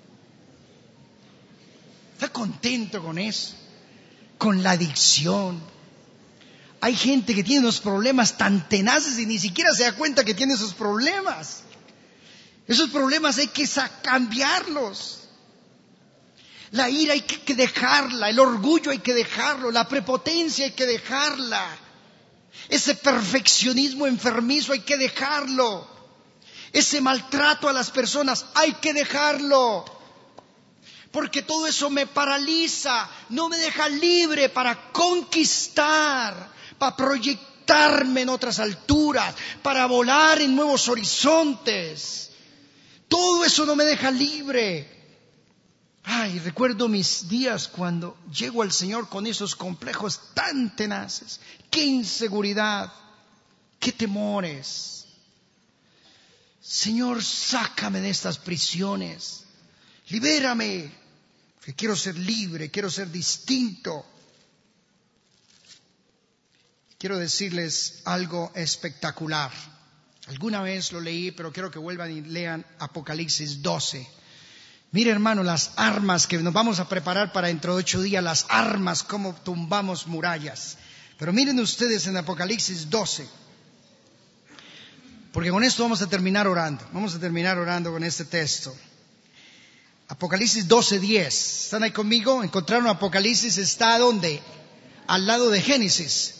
Está contento con eso. Con la adicción. Hay gente que tiene unos problemas tan tenaces y ni siquiera se da cuenta que tiene esos problemas. Esos problemas hay que cambiarlos. La ira hay que dejarla, el orgullo hay que dejarlo, la prepotencia hay que dejarla. Ese perfeccionismo enfermizo hay que dejarlo. Ese maltrato a las personas hay que dejarlo. Porque todo eso me paraliza, no me deja libre para conquistar, para proyectarme en otras alturas, para volar en nuevos horizontes. Todo eso no me deja libre. Ay, recuerdo mis días cuando llego al Señor con esos complejos tan tenaces. Qué inseguridad, qué temores. Señor, sácame de estas prisiones. Libérame, que quiero ser libre, quiero ser distinto. quiero decirles algo espectacular. Alguna vez lo leí, pero quiero que vuelvan y lean Apocalipsis 12. Mire, hermano, las armas que nos vamos a preparar para dentro de 8 días, las armas, cómo tumbamos murallas. Pero miren ustedes en Apocalipsis 12, porque con esto vamos a terminar orando. Vamos a terminar orando con este texto. Apocalipsis 12:10. ¿Están ahí conmigo? ¿Encontraron Apocalipsis? ¿Está dónde? Al lado de Génesis.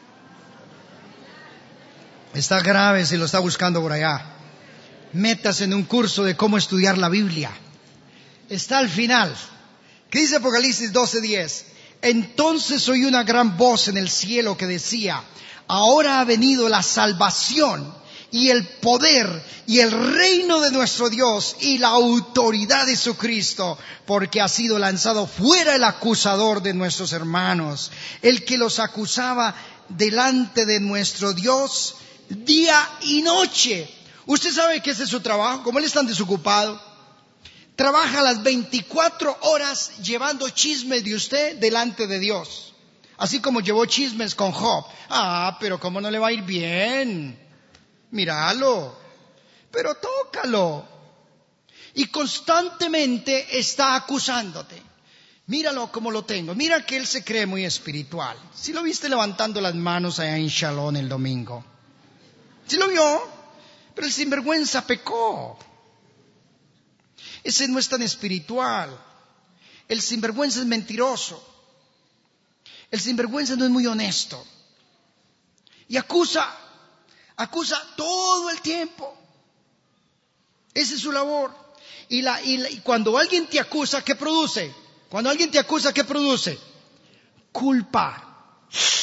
Está grave si lo está buscando por allá. Métase en un curso de cómo estudiar la Biblia. Está al final. ¿Qué dice Apocalipsis 12:10? Entonces oí una gran voz en el cielo que decía: ahora ha venido la salvación y el poder y el reino de nuestro Dios y la autoridad de su Cristo, porque ha sido lanzado fuera el acusador de nuestros hermanos, el que los acusaba delante de nuestro Dios día y noche. ¿Usted sabe que ese es su trabajo? Como él es tan desocupado, trabaja las 24 horas llevando chismes de usted delante de Dios. Así como llevó chismes con Job. Pero ¿cómo no le va a ir bien? Míralo, pero tócalo. Y constantemente está acusándote. Míralo como lo tengo. Mira que él se cree muy espiritual. ¿Sí lo viste levantando las manos allá en Shalom el domingo? ¿Sí lo vio? Pero el sinvergüenza pecó. Ese no es tan espiritual. El sinvergüenza es mentiroso. El sinvergüenza no es muy honesto. Y acusa todo el tiempo. Esa es su labor. Y cuando alguien te acusa, ¿qué produce? Cuando alguien te acusa, ¿qué produce? Culpa.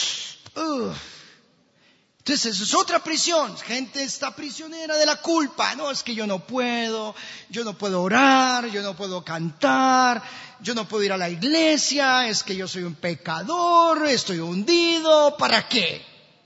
Entonces eso es otra prisión. Gente está prisionera de la culpa. No, es que yo no puedo orar, yo no puedo cantar, yo no puedo ir a la iglesia, es que yo soy un pecador, estoy hundido. ¿Para qué?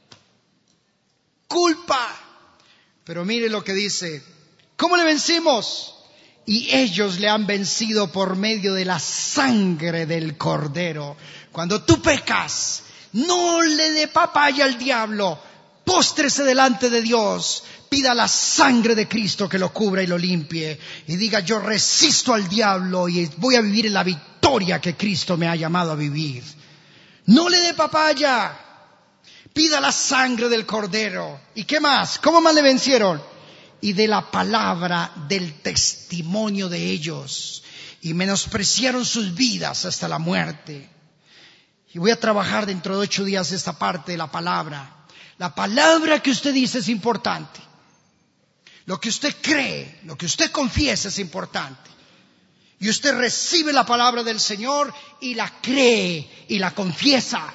Culpa. Pero mire lo que dice: ¿cómo le vencimos? Y ellos le han vencido por medio de la sangre del Cordero. Cuando tú pecas, no le dé papaya al diablo. Póstrese delante de Dios, pida la sangre de Cristo que lo cubra y lo limpie, y diga: yo resisto al diablo y voy a vivir en la victoria que Cristo me ha llamado a vivir. No le dé papaya. Pida la sangre del Cordero. ¿Y qué más? ¿Cómo más le vencieron? Y de la palabra del testimonio de ellos. Y menospreciaron sus vidas hasta la muerte. Y voy a trabajar dentro de 8 días esta parte de la palabra. La palabra que usted dice es importante. Lo que usted cree, lo que usted confiesa es importante. Y usted recibe la palabra del Señor y la cree y la confiesa.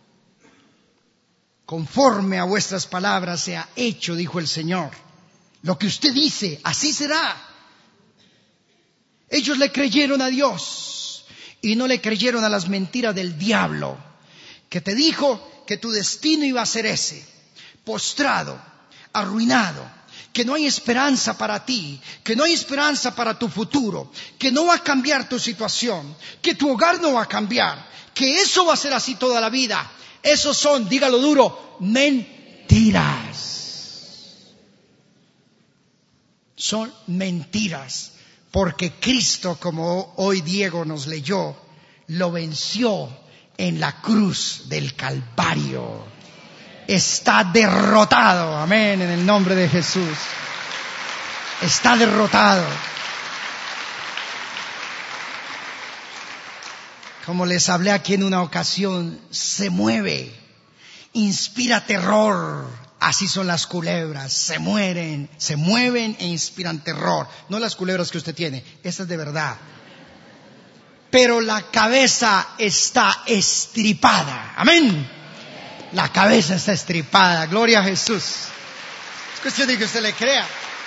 Conforme a vuestras palabras sea hecho, dijo el Señor. Lo que usted dice, así será. Ellos le creyeron a Dios y no le creyeron a las mentiras del diablo, que te dijo que tu destino iba a ser ese: postrado, arruinado, que no hay esperanza para ti, que no hay esperanza para tu futuro, que no va a cambiar tu situación, que tu hogar no va a cambiar, que eso va a ser así toda la vida. Esos son, dígalo duro, mentiras. Son mentiras, porque Cristo, como hoy Diego nos leyó, lo venció en la cruz del Calvario. Está derrotado, amén, en el nombre de Jesús. Está derrotado. Como les hablé aquí en una ocasión, se mueve, inspira terror. Así son las culebras, se mueven e inspiran terror. No las culebras que usted tiene, esas de verdad. Pero la cabeza está estripada, amén. La cabeza está estripada, gloria a Jesús. Es cuestión de que usted le crea.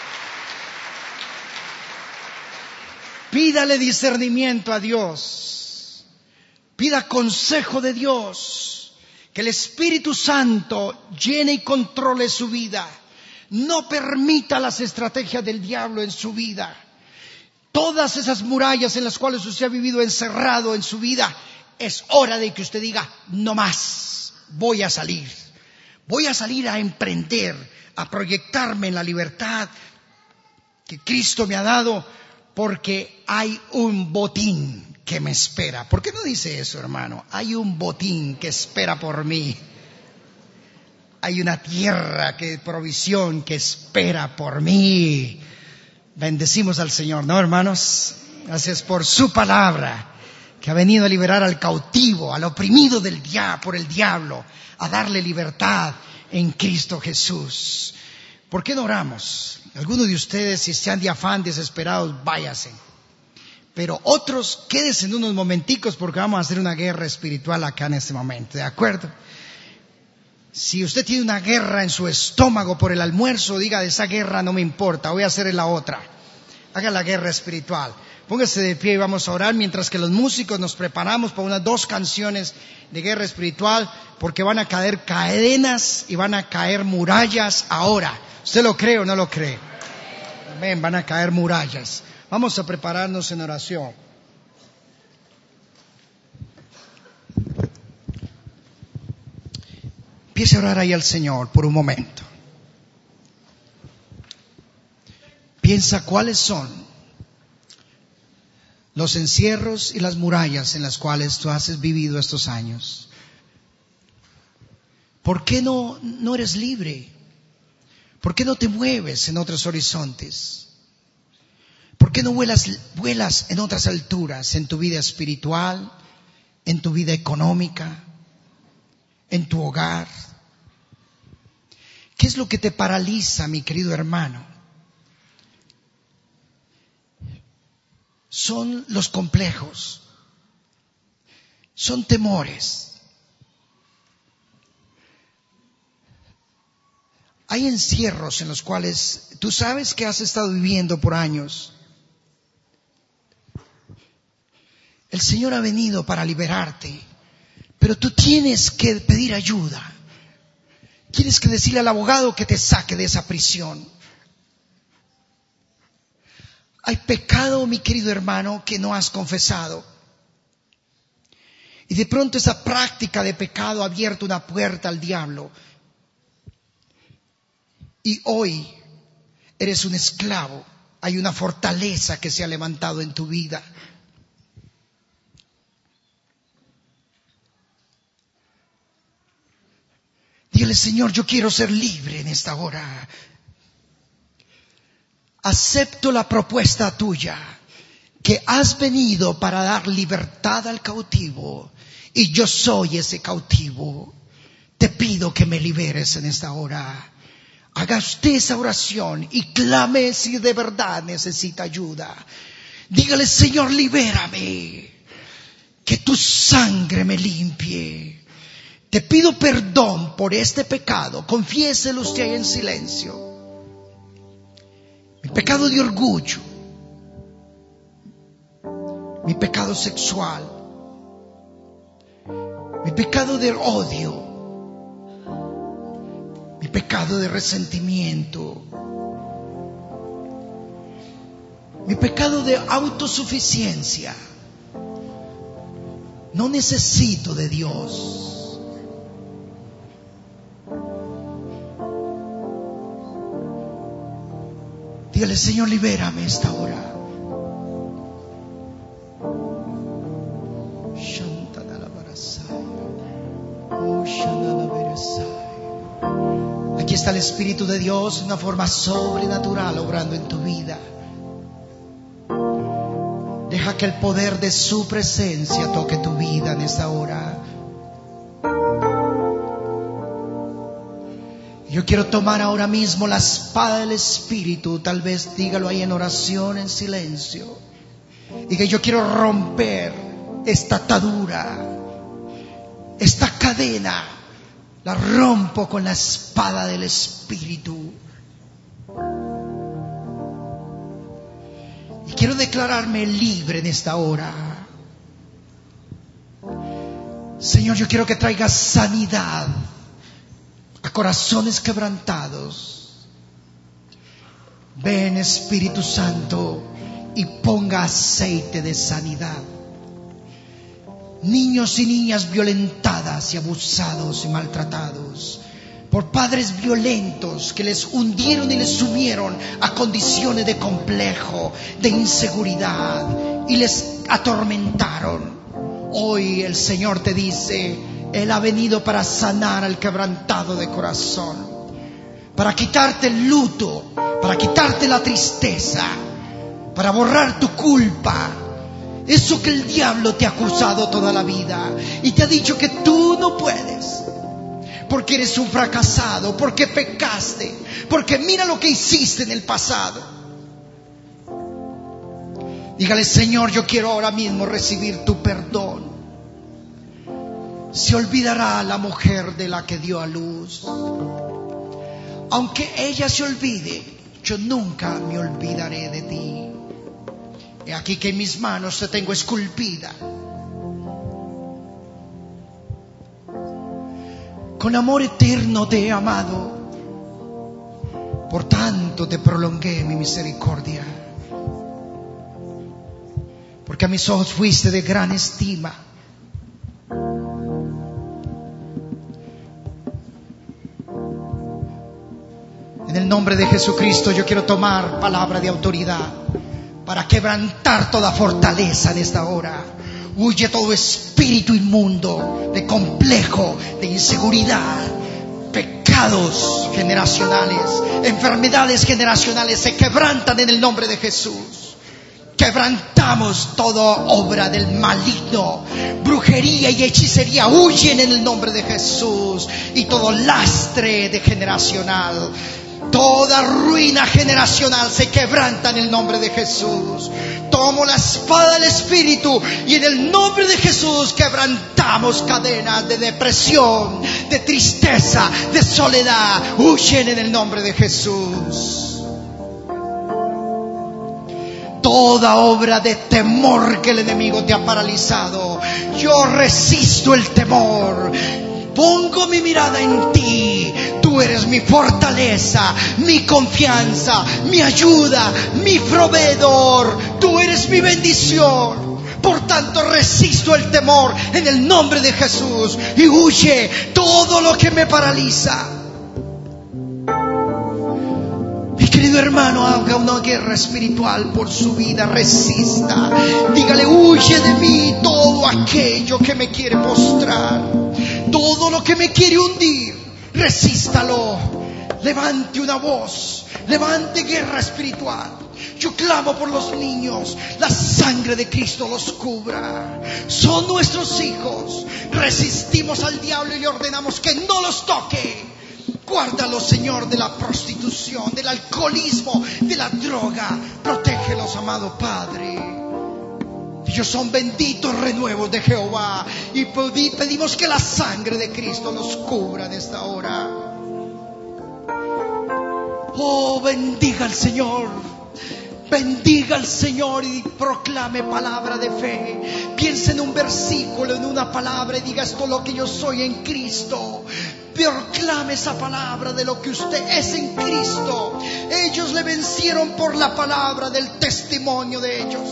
Pídale discernimiento a Dios. Pida consejo de Dios. Que el Espíritu Santo llene y controle su vida. No permita las estrategias del diablo en su vida. Todas esas murallas en las cuales usted ha vivido encerrado en su vida, es hora de que usted diga: no más, voy a salir. Voy a salir a emprender, a proyectarme en la libertad que Cristo me ha dado, porque hay un botín que me espera. ¿Por qué no dice eso, hermano? Hay un botín que espera por mí. Hay una tierra de provisión que espera por mí. Bendecimos al Señor, ¿no, hermanos? Gracias por su palabra, que ha venido a liberar al cautivo, al oprimido por el diablo, a darle libertad en Cristo Jesús. ¿Por qué no oramos? Algunos de ustedes, si están de afán, desesperados, váyase. Pero otros, quédense en unos momenticos, porque vamos a hacer una guerra espiritual acá en este momento, ¿de acuerdo? Si usted tiene una guerra en su estómago por el almuerzo, diga, de esa guerra no me importa, voy a hacer la otra. Haga la guerra espiritual. Póngase de pie y vamos a orar mientras que los músicos nos preparamos para unas 2 canciones de guerra espiritual, porque van a caer cadenas y van a caer murallas ahora. ¿Usted lo cree o no lo cree? Amén, van a caer murallas. Vamos a prepararnos en oración. Empiece a orar ahí al Señor por un momento. Piensa cuáles son los encierros y las murallas en las cuales tú has vivido estos años. ¿Por qué no eres libre? ¿Por qué no te mueves en otros horizontes? ¿Por qué no vuelas en otras alturas, en tu vida espiritual, en tu vida económica, en tu hogar? ¿Qué es lo que te paraliza, mi querido hermano? Son los complejos, son temores. Hay encierros en los cuales tú sabes que has estado viviendo por años. El Señor ha venido para liberarte, pero tú tienes que pedir ayuda. Tienes que decirle al abogado que te saque de esa prisión. Hay pecado, mi querido hermano, que no has confesado. Y de pronto esa práctica de pecado ha abierto una puerta al diablo. Y hoy eres un esclavo. Hay una fortaleza que se ha levantado en tu vida. Dígale, Señor, yo quiero ser libre en esta hora. Acepto la propuesta tuya, que has venido para dar libertad al cautivo, y yo soy ese cautivo. Te pido que me liberes en esta hora. Haga usted esa oración y clame si de verdad necesita ayuda. Dígale, Señor, libérame, que tu sangre me limpie. Te pido perdón por este pecado. Confiéselo usted ahí en silencio. Mi pecado de orgullo, mi pecado sexual, mi pecado de odio, mi pecado de resentimiento, mi pecado de autosuficiencia. No necesito de Dios. Dígale, Señor, libérame esta hora. Aquí está el Espíritu de Dios de una forma sobrenatural obrando en tu vida. Deja que el poder de su presencia toque tu vida en esta hora. Yo quiero tomar ahora mismo la espada del Espíritu. Tal vez dígalo ahí en oración, en silencio. Y que yo quiero romper esta atadura, esta cadena. La rompo con la espada del Espíritu. Y quiero declararme libre en esta hora. Señor, yo quiero que traigas sanidad a corazones quebrantados. Ven, Espíritu Santo, y ponga aceite de sanidad. Niños y niñas violentadas y abusados y maltratados, por padres violentos que les hundieron y les sumieron a condiciones de complejo, de inseguridad y les atormentaron. Hoy el Señor te dice: Él ha venido para sanar al quebrantado de corazón, para quitarte el luto, para quitarte la tristeza, para borrar tu culpa. Eso que el diablo te ha acusado toda la vida y te ha dicho que tú no puedes, porque eres un fracasado, porque pecaste, porque mira lo que hiciste en el pasado. Dígale: Señor, yo quiero ahora mismo recibir tu perdón. Se olvidará la mujer de la que dio a luz. Aunque ella se olvide, yo nunca me olvidaré de ti. He aquí que en mis manos te tengo esculpida. Con amor eterno te he amado, por tanto te prolongué mi misericordia. Porque a mis ojos fuiste de gran estima. En el nombre de Jesucristo yo quiero tomar palabra de autoridad para quebrantar toda fortaleza en esta hora. Huye todo espíritu inmundo de complejo, de inseguridad, pecados generacionales, enfermedades generacionales se quebrantan en el nombre de Jesús. Quebrantamos toda obra del maligno, brujería y hechicería huyen en el nombre de Jesús, y todo lastre de generacional, toda ruina generacional se quebranta en el nombre de Jesús. Tomo la espada del Espíritu y en el nombre de Jesús quebrantamos cadenas de depresión, de tristeza, de soledad. Huyen en el nombre de Jesús. Toda obra de temor que el enemigo te ha paralizado, yo resisto el temor. Pongo mi mirada en ti. Tú eres mi fortaleza, mi confianza, mi ayuda, mi proveedor. Tú eres mi bendición. Por tanto resisto el temor en el nombre de Jesús y huye todo lo que me paraliza. Mi querido hermano, haga una guerra espiritual por su vida. Resista. Dígale: huye de mí todo aquello que me quiere postrar, todo lo que me quiere hundir. Resístalo. Levante una voz, levante guerra espiritual. Yo clamo por los niños. La sangre de Cristo los cubra. Son nuestros hijos. Resistimos al diablo y le ordenamos que no los toque. Guárdalos, Señor, de la prostitución, del alcoholismo, de la droga. Protégelos, amado Padre. Ellos son benditos renuevos de Jehová. Y pedimos que la sangre de Cristo los cubra en esta hora. Oh, bendiga al Señor. Bendiga al Señor y proclame palabra de fe. Piense en un versículo, en una palabra y diga: esto es lo que yo soy en Cristo. Proclame esa palabra de lo que usted es en Cristo. Ellos le vencieron por la palabra del testimonio de ellos.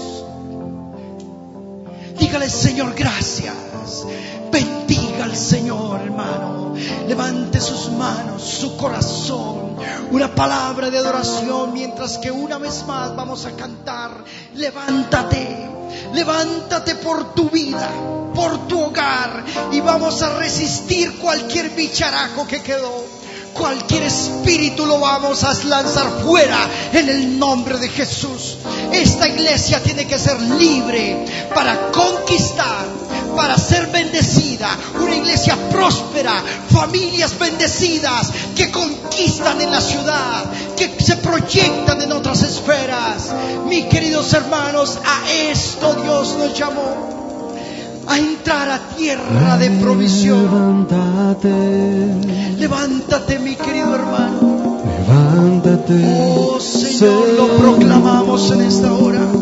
Dígale: Señor, gracias. Bendiga al Señor, hermano. Levante sus manos, su corazón. Una palabra de adoración mientras que una vez más vamos a cantar. Levántate. Levántate por tu vida, por tu hogar, y vamos a resistir cualquier bicharaco que quedó. Cualquier espíritu lo vamos a lanzar fuera en el nombre de Jesús. Esta iglesia tiene que ser libre para conquistar, para ser bendecida. Una iglesia próspera, familias bendecidas que conquistan en la ciudad, que se proyectan en otras esferas. Mis queridos hermanos, a esto Dios nos llamó. A entrar a tierra de provisión. Levántate, mi querido hermano. Levántate, oh Señor, lo proclamamos en esta hora.